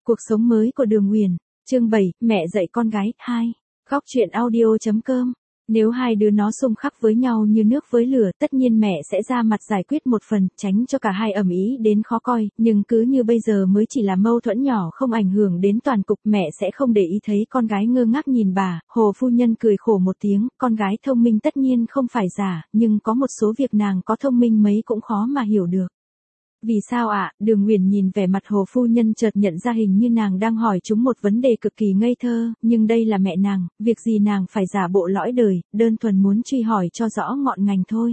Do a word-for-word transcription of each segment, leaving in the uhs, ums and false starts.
Cuộc sống mới của Đường Uyển, chương bảy, mẹ dạy con gái, hai. Góc truyện audio chấm com. Nếu hai đứa nó xung khắc với nhau như nước với lửa, tất nhiên mẹ sẽ ra mặt giải quyết một phần, tránh cho cả hai ầm ĩ đến khó coi, nhưng cứ như bây giờ mới chỉ là mâu thuẫn nhỏ không ảnh hưởng đến toàn cục, mẹ sẽ không để ý thấy con gái ngơ ngác nhìn bà. Hồ phu nhân cười khổ một tiếng, con gái thông minh tất nhiên không phải giả, nhưng có một số việc nàng có thông minh mấy cũng khó mà hiểu được. Vì sao ạ? À? Đường Uyển nhìn vẻ mặt Hồ phu nhân chợt nhận ra hình như nàng đang hỏi chúng một vấn đề cực kỳ ngây thơ, nhưng đây là mẹ nàng, việc gì nàng phải giả bộ lõi đời, đơn thuần muốn truy hỏi cho rõ ngọn ngành thôi.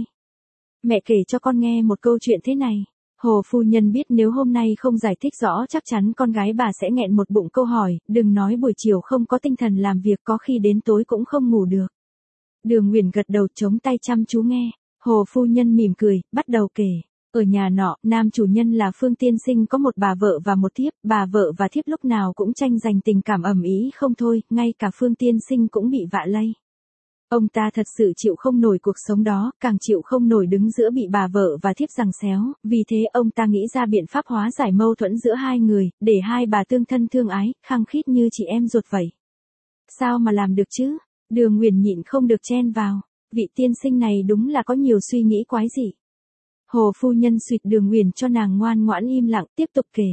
Mẹ kể cho con nghe một câu chuyện thế này. Hồ phu nhân biết nếu hôm nay không giải thích rõ chắc chắn con gái bà sẽ nghẹn một bụng câu hỏi, đừng nói buổi chiều không có tinh thần làm việc, có khi đến tối cũng không ngủ được. Đường Uyển gật đầu chống tay chăm chú nghe. Hồ phu nhân mỉm cười, bắt đầu kể. Ở nhà nọ, nam chủ nhân là Phương Tiên Sinh có một bà vợ và một thiếp, bà vợ và thiếp lúc nào cũng tranh giành tình cảm ầm ĩ không thôi, ngay cả Phương Tiên Sinh cũng bị vạ lây. Ông ta thật sự chịu không nổi cuộc sống đó, càng chịu không nổi đứng giữa bị bà vợ và thiếp giằng xéo, vì thế ông ta nghĩ ra biện pháp hóa giải mâu thuẫn giữa hai người, để hai bà tương thân thương ái, khăng khít như chị em ruột vậy. Sao mà làm được chứ? Đường Uyển nhịn không được chen vào, vị tiên sinh này đúng là có nhiều suy nghĩ quái dị. Hồ phu nhân suýt Đường Uyển cho nàng ngoan ngoãn im lặng, tiếp tục kể.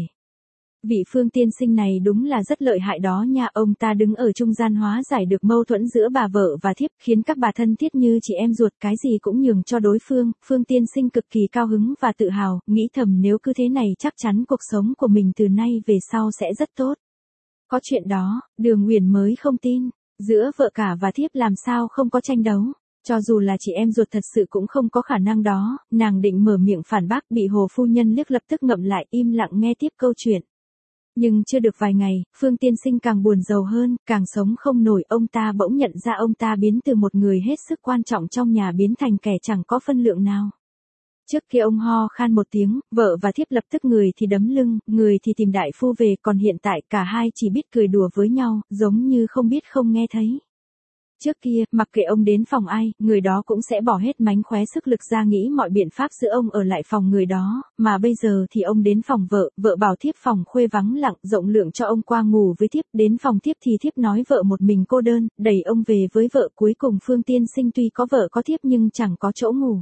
Vị Phương tiên sinh này đúng là rất lợi hại đó nha, ông ta đứng ở trung gian hóa giải được mâu thuẫn giữa bà vợ và thiếp, khiến các bà thân thiết như chị em ruột, cái gì cũng nhường cho đối phương. Phương tiên sinh cực kỳ cao hứng và tự hào, nghĩ thầm nếu cứ thế này chắc chắn cuộc sống của mình từ nay về sau sẽ rất tốt. Có chuyện đó, Đường Uyển mới không tin, giữa vợ cả và thiếp làm sao không có tranh đấu. Cho dù là chị em ruột thật sự cũng không có khả năng đó, nàng định mở miệng phản bác, bị Hồ phu nhân liếc lập tức ngậm lại im lặng nghe tiếp câu chuyện. Nhưng chưa được vài ngày, Phương tiên sinh càng buồn rầu hơn, càng sống không nổi, ông ta bỗng nhận ra ông ta biến từ một người hết sức quan trọng trong nhà biến thành kẻ chẳng có phân lượng nào. Trước kia ông ho khan một tiếng, vợ và thiếp lập tức người thì đấm lưng, người thì tìm đại phu về, còn hiện tại cả hai chỉ biết cười đùa với nhau, giống như không biết không nghe thấy. Trước kia, mặc kệ ông đến phòng ai, người đó cũng sẽ bỏ hết mánh khóe sức lực ra nghĩ mọi biện pháp giữ ông ở lại phòng người đó, mà bây giờ thì ông đến phòng vợ, vợ bảo thiếp phòng khuê vắng lặng, rộng lượng cho ông qua ngủ với thiếp, đến phòng thiếp thì thiếp nói vợ một mình cô đơn, đẩy ông về với vợ, cuối cùng Phương tiên sinh tuy có vợ có thiếp nhưng chẳng có chỗ ngủ.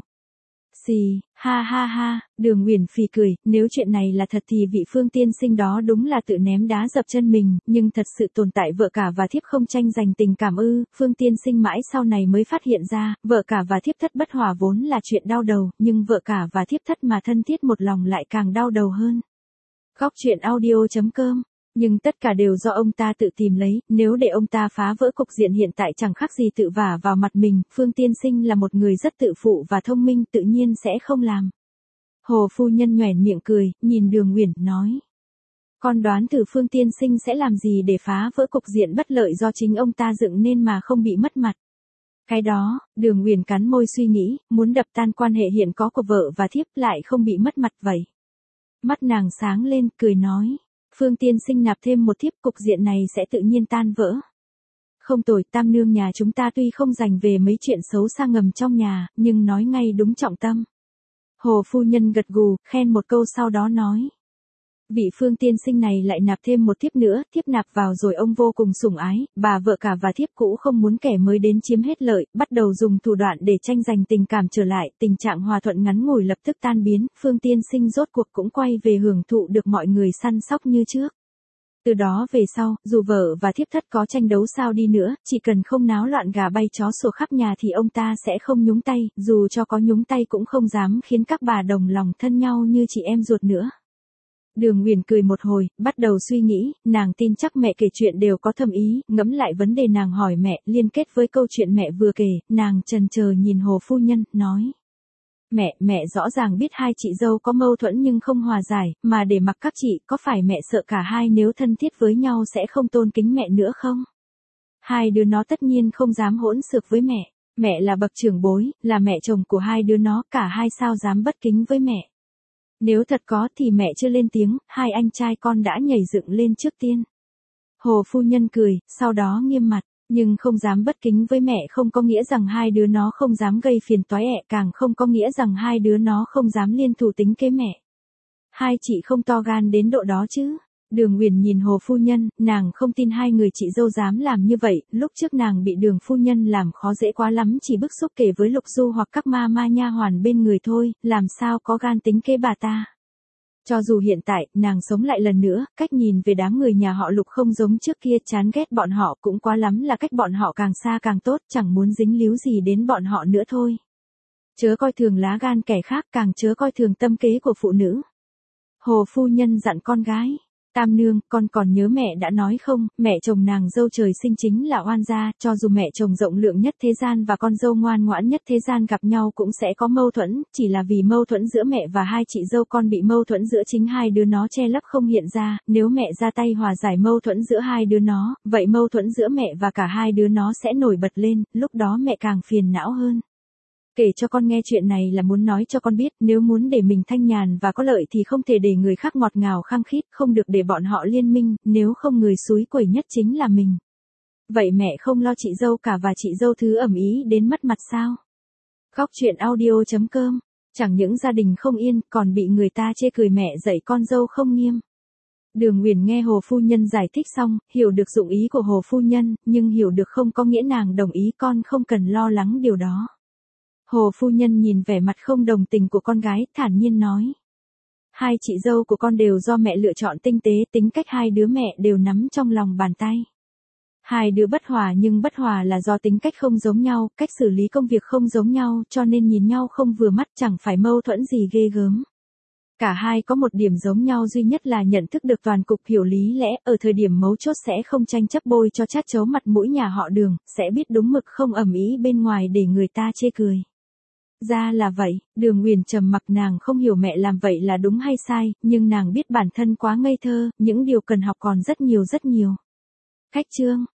Xì, ha ha ha, Đường Uyển phì cười, nếu chuyện này là thật thì vị Phương tiên sinh đó đúng là tự ném đá dập chân mình, nhưng thật sự tồn tại vợ cả và thiếp không tranh giành tình cảm ư? Phương tiên sinh mãi sau này mới phát hiện ra, vợ cả và thiếp thất bất hòa vốn là chuyện đau đầu, nhưng vợ cả và thiếp thất mà thân thiết một lòng lại càng đau đầu hơn. Góc truyện audio chấm com. Nhưng tất cả đều do ông ta tự tìm lấy, nếu để ông ta phá vỡ cục diện hiện tại chẳng khác gì tự vả vào mặt mình. Phương tiên sinh là một người rất tự phụ và thông minh, tự nhiên sẽ không làm. Hồ phu nhân nhoẻn miệng cười, nhìn Đường Uyển, nói. Con đoán thử Phương tiên sinh sẽ làm gì để phá vỡ cục diện bất lợi do chính ông ta dựng nên mà không bị mất mặt. Cái đó, Đường Uyển cắn môi suy nghĩ, muốn đập tan quan hệ hiện có của vợ và thiếp lại không bị mất mặt vậy. Mắt nàng sáng lên, cười nói. Phương tiên sinh nạp thêm một thiếp, cục diện này sẽ tự nhiên tan vỡ. Không tồi, tam nương nhà chúng ta tuy không dành về mấy chuyện xấu xa ngầm trong nhà, nhưng nói ngay đúng trọng tâm. Hồ phu nhân gật gù, khen một câu sau đó nói. Vị Phương tiên sinh này lại nạp thêm một thiếp nữa, thiếp nạp vào rồi ông vô cùng sủng ái, bà vợ cả và thiếp cũ không muốn kẻ mới đến chiếm hết lợi, bắt đầu dùng thủ đoạn để tranh giành tình cảm trở lại, tình trạng hòa thuận ngắn ngủi lập tức tan biến, Phương tiên sinh rốt cuộc cũng quay về hưởng thụ được mọi người săn sóc như trước. Từ đó về sau, dù vợ và thiếp thất có tranh đấu sao đi nữa, chỉ cần không náo loạn gà bay chó sủa khắp nhà thì ông ta sẽ không nhúng tay, dù cho có nhúng tay cũng không dám khiến các bà đồng lòng thân nhau như chị em ruột nữa. Đường Uyển cười một hồi, bắt đầu suy nghĩ, nàng tin chắc mẹ kể chuyện đều có thâm ý, ngẫm lại vấn đề nàng hỏi mẹ, liên kết với câu chuyện mẹ vừa kể, nàng chần chờ nhìn Hồ phu nhân, nói. Mẹ, mẹ rõ ràng biết hai chị dâu có mâu thuẫn nhưng không hòa giải, mà để mặc các chị, có phải mẹ sợ cả hai nếu thân thiết với nhau sẽ không tôn kính mẹ nữa không? Hai đứa nó tất nhiên không dám hỗn xược với mẹ, mẹ là bậc trưởng bối, là mẹ chồng của hai đứa nó, cả hai sao dám bất kính với mẹ. Nếu thật có thì mẹ chưa lên tiếng, hai anh trai con đã nhảy dựng lên trước tiên. Hồ phu nhân cười, sau đó nghiêm mặt, nhưng không dám bất kính với mẹ không có nghĩa rằng hai đứa nó không dám gây phiền toái ẹ, càng không có nghĩa rằng hai đứa nó không dám liên thủ tính kế mẹ. Hai chị không to gan đến độ đó chứ. Đường Uyển nhìn Hồ phu nhân, nàng không tin hai người chị dâu dám làm như vậy, lúc trước nàng bị Đường phu nhân làm khó dễ quá lắm, chỉ bức xúc kể với Lục Du hoặc các ma ma nha hoàn bên người thôi, làm sao có gan tính kế bà ta. Cho dù hiện tại, nàng sống lại lần nữa, cách nhìn về đám người nhà họ Lục không giống trước kia, chán ghét bọn họ cũng quá lắm là cách bọn họ càng xa càng tốt, chẳng muốn dính líu gì đến bọn họ nữa thôi. Chớ coi thường lá gan kẻ khác, càng chớ coi thường tâm kế của phụ nữ. Hồ phu nhân dặn con gái. Tam nương, con còn nhớ mẹ đã nói không, mẹ chồng nàng dâu trời sinh chính là oan gia, cho dù mẹ chồng rộng lượng nhất thế gian và con dâu ngoan ngoãn nhất thế gian gặp nhau cũng sẽ có mâu thuẫn, chỉ là vì mâu thuẫn giữa mẹ và hai chị dâu con bị mâu thuẫn giữa chính hai đứa nó che lấp không hiện ra, nếu mẹ ra tay hòa giải mâu thuẫn giữa hai đứa nó, vậy mâu thuẫn giữa mẹ và cả hai đứa nó sẽ nổi bật lên, lúc đó mẹ càng phiền não hơn. Kể cho con nghe chuyện này là muốn nói cho con biết, nếu muốn để mình thanh nhàn và có lợi thì không thể để người khác ngọt ngào khăng khít, không được để bọn họ liên minh, nếu không người xúi quẩy nhất chính là mình. Vậy mẹ không lo chị dâu cả và chị dâu thứ ẩm ý đến mất mặt sao? Góc truyện audio chấm com. Chẳng những gia đình không yên, còn bị người ta chê cười mẹ dạy con dâu không nghiêm. Đường Uyển nghe Hồ phu nhân giải thích xong, hiểu được dụng ý của Hồ phu nhân, nhưng hiểu được không có nghĩa nàng đồng ý, con không cần lo lắng điều đó. Hồ phu nhân nhìn vẻ mặt không đồng tình của con gái, thản nhiên nói. Hai chị dâu của con đều do mẹ lựa chọn tinh tế, tính cách hai đứa mẹ đều nắm trong lòng bàn tay. Hai đứa bất hòa nhưng bất hòa là do tính cách không giống nhau, cách xử lý công việc không giống nhau, cho nên nhìn nhau không vừa mắt, chẳng phải mâu thuẫn gì ghê gớm. Cả hai có một điểm giống nhau duy nhất là nhận thức được toàn cục, hiểu lý lẽ, ở thời điểm mấu chốt sẽ không tranh chấp bôi cho chát chấu mặt mũi nhà họ Đường, sẽ biết đúng mực không ầm ĩ bên ngoài để người ta chê cười. Ra là vậy, Đường Uyển trầm mặc, nàng không hiểu mẹ làm vậy là đúng hay sai, nhưng nàng biết bản thân quá ngây thơ, những điều cần học còn rất nhiều rất nhiều. Khách chương.